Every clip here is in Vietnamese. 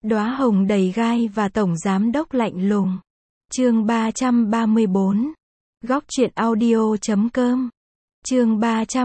Đóa hồng đầy gai và tổng giám đốc lạnh lùng. Chương 334. Góc truyện audio.com. Chương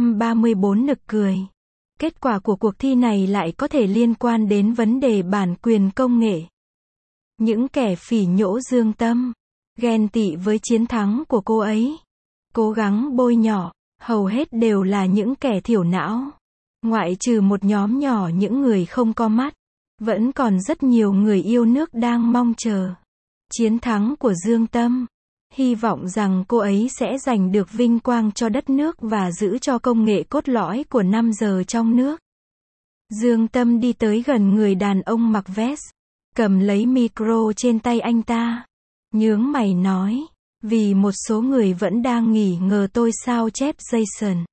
334 nực cười. Kết quả của cuộc thi này lại có thể liên quan đến vấn đề bản quyền công nghệ. Những kẻ phỉ nhổ Dương Tâm, ghen tị với chiến thắng của cô ấy, cố gắng bôi nhọ, hầu hết đều là những kẻ thiểu não. Ngoại trừ một nhóm nhỏ những người không có mắt, vẫn còn rất nhiều người yêu nước đang mong chờ chiến thắng của Dương Tâm, hy vọng rằng cô ấy sẽ giành được vinh quang cho đất nước và giữ cho công nghệ cốt lõi của 5 giờ trong nước. Dương Tâm đi tới gần người đàn ông mặc vest, cầm lấy micro trên tay anh ta, nhướng mày nói, vì một số người vẫn đang nghi ngờ tôi sao chép Jason.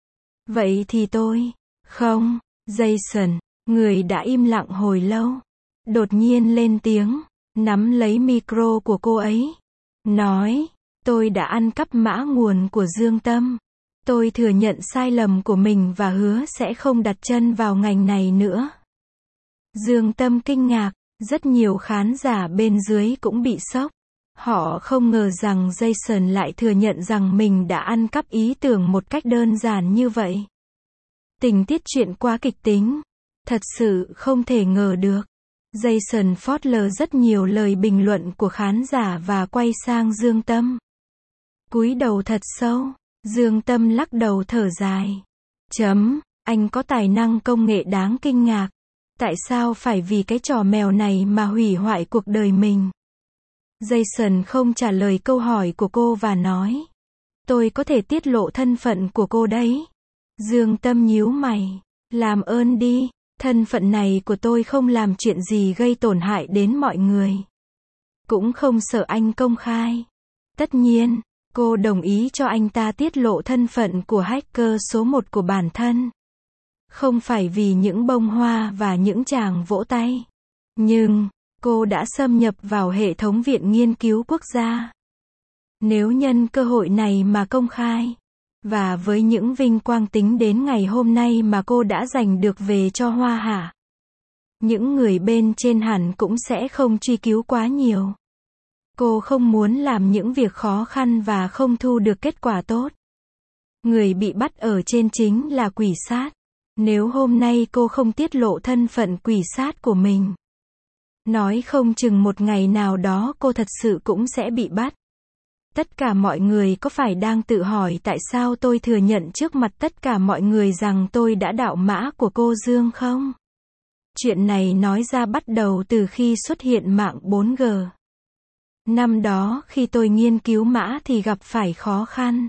Vậy thì tôi, không, Jason, người đã im lặng hồi lâu, đột nhiên lên tiếng, nắm lấy micro của cô ấy, nói, tôi đã ăn cắp mã nguồn của Dương Tâm. Tôi thừa nhận sai lầm của mình và hứa sẽ không đặt chân vào ngành này nữa. Dương Tâm kinh ngạc, rất nhiều khán giả bên dưới cũng bị sốc. Họ không ngờ rằng Jason lại thừa nhận rằng mình đã ăn cắp ý tưởng một cách đơn giản như vậy. Tình tiết truyện quá kịch tính, thật sự không thể ngờ được. Jason phớt lờ rất nhiều lời bình luận của khán giả và quay sang Dương Tâm. Cúi đầu thật sâu, Dương Tâm lắc đầu thở dài. Anh có tài năng công nghệ đáng kinh ngạc. Tại sao phải vì cái trò mèo này mà hủy hoại cuộc đời mình? Jason không trả lời câu hỏi của cô và nói, tôi có thể tiết lộ thân phận của cô đấy. Dương Tâm nhíu mày, làm ơn đi, thân phận này của tôi không làm chuyện gì gây tổn hại đến mọi người. Cũng không sợ anh công khai. Tất nhiên, cô đồng ý cho anh ta tiết lộ thân phận của hacker số 1 của bản thân. Không phải vì những bông hoa và những tràng vỗ tay. Nhưng, cô đã xâm nhập vào hệ thống Viện Nghiên cứu Quốc gia. Nếu nhân cơ hội này mà công khai, và với những vinh quang tính đến ngày hôm nay mà cô đã giành được về cho Hoa Hạ, những người bên trên hẳn cũng sẽ không truy cứu quá nhiều. Cô không muốn làm những việc khó khăn và không thu được kết quả tốt. Người bị bắt ở trên chính là quỷ sát. Nếu hôm nay cô không tiết lộ thân phận quỷ sát của mình, nói không chừng một ngày nào đó cô thật sự cũng sẽ bị bắt. Tất cả mọi người có phải đang tự hỏi tại sao tôi thừa nhận trước mặt tất cả mọi người rằng tôi đã đạo mã của cô Dương không? Chuyện này nói ra bắt đầu từ khi xuất hiện mạng 4G. Năm đó khi tôi nghiên cứu mã thì gặp phải khó khăn.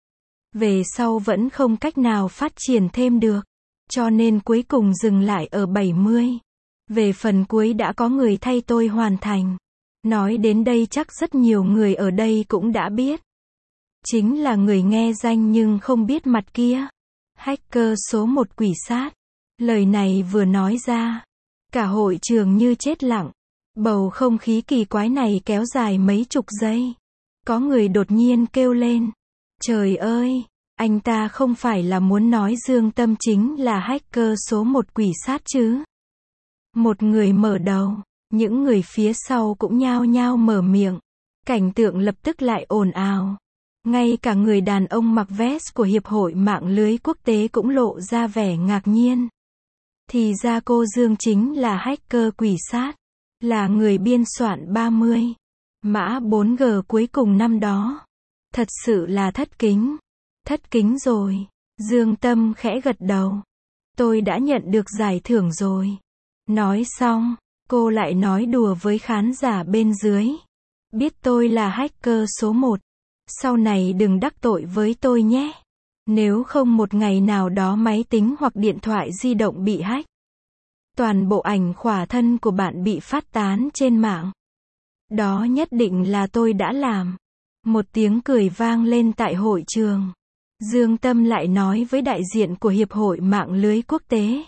Về sau vẫn không cách nào phát triển thêm được. Cho nên cuối cùng dừng lại ở 70. Về phần cuối đã có người thay tôi hoàn thành. Nói đến đây chắc rất nhiều người ở đây cũng đã biết. Chính là người nghe danh nhưng không biết mặt kia. Hacker số 1 quỷ sát. Lời này vừa nói ra, cả hội trường như chết lặng. Bầu không khí kỳ quái này kéo dài mấy chục giây. Có người đột nhiên kêu lên. Trời ơi! Anh ta không phải là muốn nói Dương Tâm chính là hacker số 1 quỷ sát chứ? Một người mở đầu, những người phía sau cũng nhao nhao mở miệng. Cảnh tượng lập tức lại ồn ào. Ngay cả người đàn ông mặc vest của Hiệp hội Mạng lưới quốc tế cũng lộ ra vẻ ngạc nhiên. Thì ra cô Dương chính là hacker quỷ sát, là người biên soạn 30 mã 4G cuối cùng năm đó. Thật sự là thất kính. Thất kính rồi. Dương Tâm khẽ gật đầu. Tôi đã nhận được giải thưởng rồi. Nói xong, cô lại nói đùa với khán giả bên dưới. Biết tôi là hacker số 1. Sau này đừng đắc tội với tôi nhé. Nếu không một ngày nào đó máy tính hoặc điện thoại di động bị hack, toàn bộ ảnh khỏa thân của bạn bị phát tán trên mạng. Đó nhất định là tôi đã làm. Một tiếng cười vang lên tại hội trường. Dương Tâm lại nói với đại diện của Hiệp hội Mạng lưới quốc tế.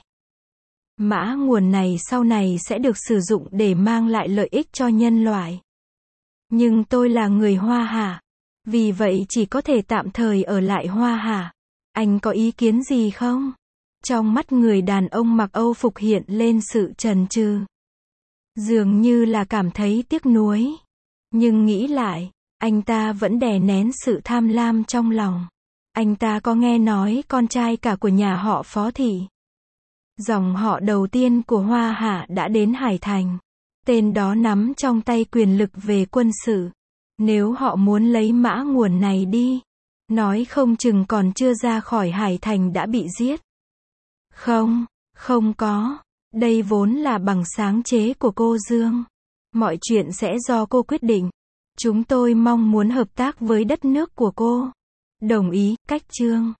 Mã nguồn này sau này sẽ được sử dụng để mang lại lợi ích cho nhân loại. Nhưng tôi là người Hoa Hạ. Vì vậy chỉ có thể tạm thời ở lại Hoa Hạ. Anh có ý kiến gì không? Trong mắt người đàn ông mặc Âu phục hiện lên sự chần chừ. Dường như là cảm thấy tiếc nuối. Nhưng nghĩ lại, anh ta vẫn đè nén sự tham lam trong lòng. Anh ta có nghe nói con trai cả của nhà họ Phó Thị, dòng họ đầu tiên của Hoa Hạ đã đến Hải Thành. Tên đó nắm trong tay quyền lực về quân sự. Nếu họ muốn lấy mã nguồn này đi, nói không chừng còn chưa ra khỏi Hải Thành đã bị giết. Không, không có. Đây vốn là bằng sáng chế của cô Dương. Mọi chuyện sẽ do cô quyết định. Chúng tôi mong muốn hợp tác với đất nước của cô. Đồng ý, Cách Trương.